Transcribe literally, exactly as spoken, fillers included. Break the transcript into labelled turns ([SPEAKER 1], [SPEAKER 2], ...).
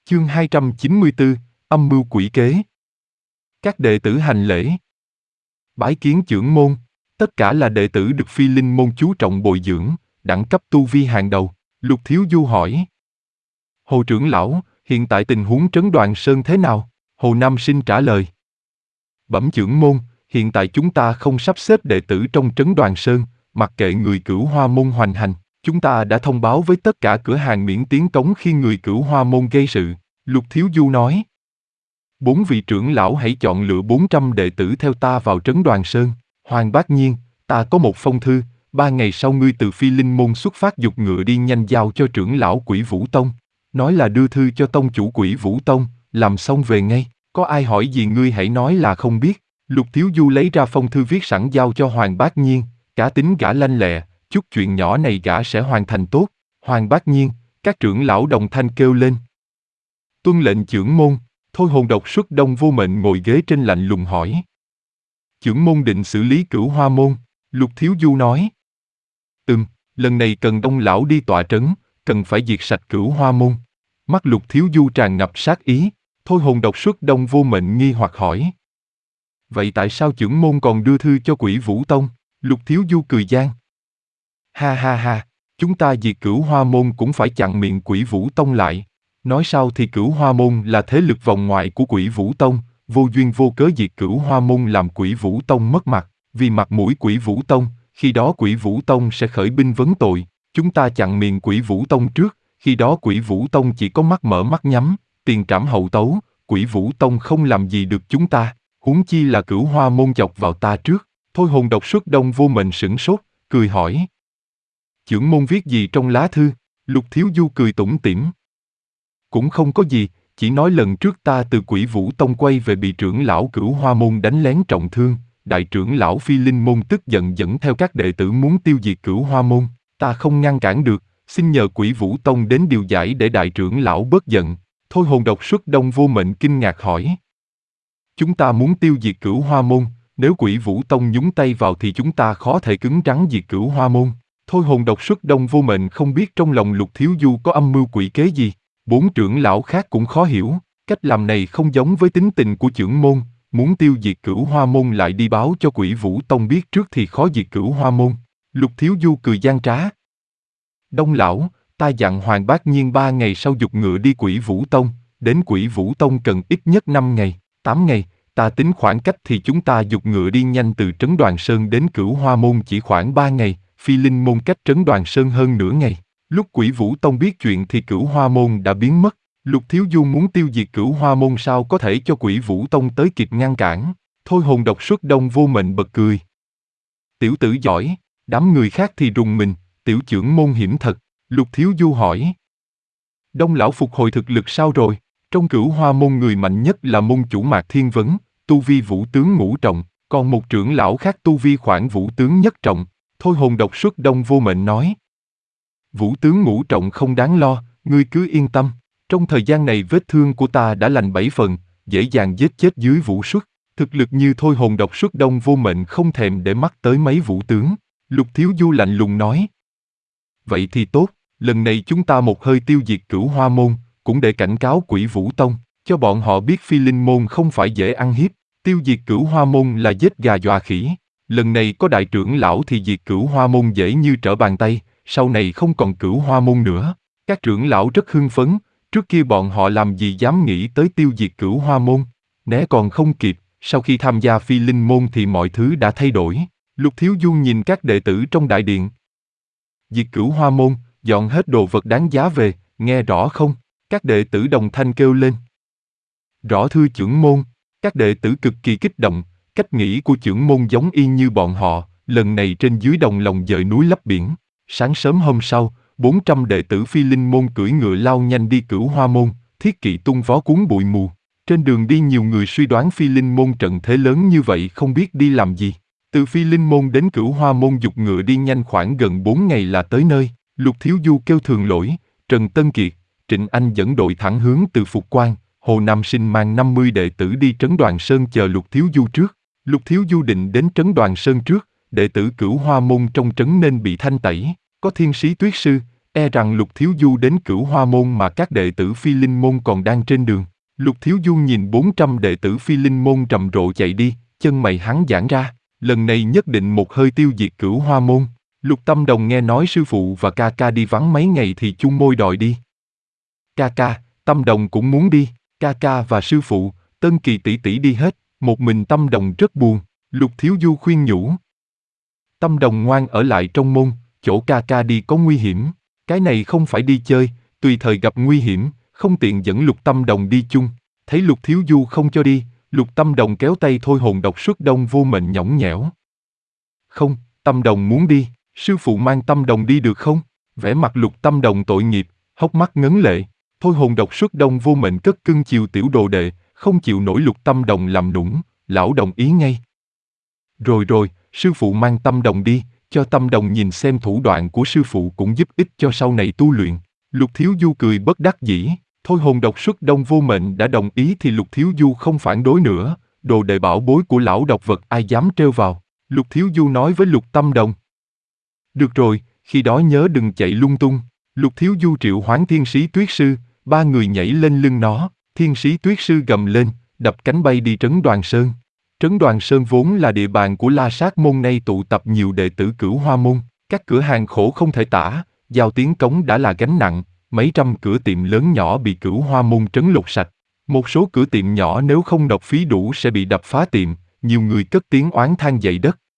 [SPEAKER 1] Chương hai trăm chín mươi tư, âm mưu quỷ kế. Các đệ tử hành lễ. Bái kiến chưởng môn, tất cả là đệ tử được Phi Linh môn chú trọng bồi dưỡng, đẳng cấp tu vi hàng đầu. Lục Thiếu Du hỏi. Hồ trưởng lão, hiện tại tình huống Trấn Đoàn Sơn thế nào? Hồ Nam Sinh trả lời. Bẩm chưởng môn, hiện tại chúng ta không sắp xếp đệ tử trong Trấn Đoàn Sơn, mặc kệ người Cửu Hoa môn hoành hành. Chúng ta đã thông báo với tất cả cửa hàng miễn tiến cống khi người Cửu Hoa môn gây sự. Lục Thiếu Du nói. Bốn vị trưởng lão hãy chọn lựa bốn trăm đệ tử theo ta vào Trấn Đoàn Sơn. Hoàng Bác Nhiên, ta có một phong thư, ba ngày sau ngươi từ Phi Linh môn xuất phát giục ngựa đi nhanh giao cho trưởng lão Quỷ Vũ Tông. Nói là đưa thư cho tông chủ Quỷ Vũ Tông, làm xong về ngay. Có ai hỏi gì ngươi hãy nói là không biết. Lục Thiếu Du lấy ra phong thư viết sẵn giao cho Hoàng Bác Nhiên, cá tính gã lanh lẹ, chút chuyện nhỏ này gã sẽ hoàn thành tốt. Hoàng Bác Nhiên, các trưởng lão đồng thanh kêu lên. Tuân lệnh chưởng môn. Thôi Hồn Độc Xuất Đông Vô Mệnh ngồi ghế trên lạnh lùng hỏi. Chưởng môn định xử lý Cửu Hoa môn, Lục Thiếu Du nói. Ừm, lần này cần Đông lão đi tọa trấn, cần phải diệt sạch Cửu Hoa môn. Mắt Lục Thiếu Du tràn ngập sát ý, Thôi Hồn Độc Xuất Đông Vô Mệnh nghi hoặc hỏi. Vậy tại sao chưởng môn còn đưa thư cho Quỷ Vũ Tông? Lục Thiếu Du cười gian. Ha ha ha, chúng ta diệt Cửu Hoa môn cũng phải chặn miệng Quỷ Vũ Tông lại. Nói sao thì Cửu Hoa môn là thế lực vòng ngoài của Quỷ Vũ Tông, vô duyên vô cớ diệt Cửu Hoa môn làm Quỷ Vũ Tông mất mặt, vì mặt mũi Quỷ Vũ Tông, khi đó Quỷ Vũ Tông sẽ khởi binh vấn tội, chúng ta chặn miệng Quỷ Vũ Tông trước, khi đó Quỷ Vũ Tông chỉ có mắt mở mắt nhắm, tiền trảm hậu tấu, Quỷ Vũ Tông không làm gì được chúng ta, huống chi là Cửu Hoa môn chọc vào ta trước. Thôi Hồn Độc Xuất Đông Vô Mệnh sửng sốt, cười hỏi. Chưởng môn viết gì trong lá thư? Lục Thiếu Du cười tủm tỉm. Cũng không có gì, chỉ nói lần trước ta từ Quỷ Vũ Tông quay về bị trưởng lão Cửu Hoa môn đánh lén trọng thương, đại trưởng lão Phi Linh môn tức giận dẫn theo các đệ tử muốn tiêu diệt Cửu Hoa môn, ta không ngăn cản được, xin nhờ Quỷ Vũ Tông đến điều giải để đại trưởng lão bớt giận. Thôi Hồn Độc Xuất Đông Vô Mệnh kinh ngạc hỏi. Chúng ta muốn tiêu diệt Cửu Hoa môn, nếu Quỷ Vũ Tông nhúng tay vào thì chúng ta khó thể cứng rắn diệt Cửu Hoa môn. Thôi Hồn Độc Xuất Đông Vô Mệnh không biết trong lòng Lục Thiếu Du có âm mưu quỷ kế gì. Bốn trưởng lão khác cũng khó hiểu, cách làm này không giống với tính tình của chưởng môn, muốn tiêu diệt Cửu Hoa môn lại đi báo cho Quỷ Vũ Tông biết trước thì khó diệt Cửu Hoa môn. Lục Thiếu Du cười gian trá. Đông lão, ta dặn Hoàng Bác Nhiên ba ngày sau giục ngựa đi Quỷ Vũ Tông, đến Quỷ Vũ Tông cần ít nhất năm ngày, tám ngày, ta tính khoảng cách thì chúng ta giục ngựa đi nhanh từ Trấn Đoàn Sơn đến Cửu Hoa môn chỉ khoảng ba ngày, Phi Linh môn cách Trấn Đoàn Sơn hơn nửa ngày. Lúc Quỷ Vũ Tông biết chuyện thì Cửu Hoa môn đã biến mất. Lục Thiếu Du muốn tiêu diệt Cửu Hoa môn sao có thể cho Quỷ Vũ Tông tới kịp ngăn cản. Thôi Hồn Độc Xuất Đông Vô Mệnh bật cười. Tiểu tử giỏi, đám người khác thì rùng mình, tiểu chưởng môn hiểm thật. Lục Thiếu Du hỏi. Đông lão phục hồi thực lực sao rồi? Trong Cửu Hoa môn người mạnh nhất là môn chủ Mạc Thiên Vấn, tu vi vũ tướng ngũ trọng, còn một trưởng lão khác tu vi khoảng vũ tướng nhất trọng. Thôi Hồn Độc Xuất Đông Vô Mệnh nói. Vũ tướng ngũ trọng không đáng lo, ngươi cứ yên tâm. Trong thời gian này vết thương của ta đã lành bảy phần, dễ dàng giết chết dưới vũ xuất. Thực lực như Thôi Hồn Độc Xuất Đông Vô Mệnh không thèm để mắt tới mấy vũ tướng. Lục Thiếu Du lạnh lùng nói. Vậy thì tốt, lần này chúng ta một hơi tiêu diệt Cửu Hoa môn, cũng để cảnh cáo Quỷ Vũ Tông, cho bọn họ biết Phi Linh môn không phải dễ ăn hiếp. Tiêu diệt Cửu Hoa môn là giết gà dọa khỉ. Lần này có đại trưởng lão thì diệt Cửu Hoa môn dễ như trở bàn tay. Sau này không còn Cửu Hoa môn nữa. Các trưởng lão rất hưng phấn, trước kia bọn họ làm gì dám nghĩ tới tiêu diệt Cửu Hoa môn. Né còn không kịp, sau khi tham gia Phi Linh môn thì mọi thứ đã thay đổi. Lục Thiếu Du nhìn các đệ tử trong đại điện. Diệt Cửu Hoa môn, dọn hết đồ vật đáng giá về, nghe rõ không? Các đệ tử đồng thanh kêu lên. Rõ thưa chưởng môn, các đệ tử cực kỳ kích động, cách nghĩ của chưởng môn giống y như bọn họ, lần này trên dưới đồng lòng dời núi lấp biển. Sáng sớm hôm sau, bốn trăm đệ tử Phi Linh môn cưỡi ngựa lao nhanh đi Cửu Hoa môn, thiết kỵ tung vó cuốn bụi mù. Trên đường đi nhiều người suy đoán Phi Linh môn trận thế lớn như vậy không biết đi làm gì. Từ Phi Linh môn đến Cửu Hoa môn giục ngựa đi nhanh khoảng gần bốn ngày là tới nơi. Lục Thiếu Du kêu Thường Lỗi, Trần Tân Kiệt, Trịnh Anh dẫn đội thẳng hướng từ Phục Quan. Hồ Nam Sinh mang năm mươi đệ tử đi Trấn Đoàn Sơn chờ Lục Thiếu Du trước. Lục Thiếu Du định đến Trấn Đoàn Sơn trước, đệ tử Cửu Hoa môn trong trấn nên bị thanh tẩy. Có Thiên Sĩ Tuyết Sư, E rằng Lục Thiếu Du đến Cửu Hoa Môn mà các đệ tử Phi Linh Môn còn đang trên đường. Lục Thiếu Du nhìn bốn trăm đệ tử Phi Linh Môn rầm rộ chạy đi, chân mày hắn giãn ra, lần này nhất định một hơi tiêu diệt Cửu Hoa Môn. Lục Tâm Đồng nghe nói sư phụ và ca ca đi vắng mấy ngày thì chung môi đòi đi. Ca ca, Tâm Đồng cũng muốn đi, ca ca và sư phụ, Tân Kỳ tỷ tỷ đi hết, một mình Tâm Đồng rất buồn. Lục Thiếu Du khuyên nhủ. Tâm Đồng ngoan ở lại trong môn, chỗ ca ca đi có nguy hiểm, cái này không phải đi chơi, tùy thời gặp nguy hiểm, không tiện dẫn Lục Tâm Đồng đi chung. Thấy Lục Thiếu Du không cho đi, Lục Tâm Đồng kéo tay thôi hồn độc xuất đông vô mệnh nhõng nhẽo. Không, Tâm Đồng muốn đi, sư phụ mang Tâm Đồng đi được không? Vẻ mặt Lục Tâm Đồng tội nghiệp, hốc mắt ngấn lệ. Thôi hồn độc xuất đông vô mệnh cất cưng chiều tiểu đồ đệ, không chịu nổi Lục Tâm Đồng làm nũng, lão đồng ý ngay. Rồi rồi, sư phụ mang Tâm Đồng đi, cho Tâm Đồng nhìn xem thủ đoạn của sư phụ cũng giúp ích cho sau này tu luyện. Lục Thiếu Du cười bất đắc dĩ, thôi hồn độc xuất đông vô mệnh đã đồng ý thì Lục Thiếu Du không phản đối nữa, đồ đệ bảo bối của lão độc vật ai dám trêu vào. Lục Thiếu Du nói với Lục Tâm Đồng. Được rồi, khi đó nhớ đừng chạy lung tung. Lục Thiếu Du triệu hoán thiên sĩ tuyết sư, ba người nhảy lên lưng nó, thiên sĩ tuyết sư gầm lên, đập cánh bay đi Trấn Đoàn Sơn. Trấn Đoàn Sơn vốn là địa bàn của La Sát môn, nay tụ tập nhiều đệ tử Cửu Hoa môn, các cửa hàng khổ không thể tả, giao tiếng cống đã là gánh nặng, mấy trăm cửa tiệm lớn nhỏ bị Cửu Hoa môn trấn lột sạch. Một số cửa tiệm nhỏ nếu không nộp phí đủ sẽ bị đập phá tiệm, nhiều người cất tiếng oán than dậy đất.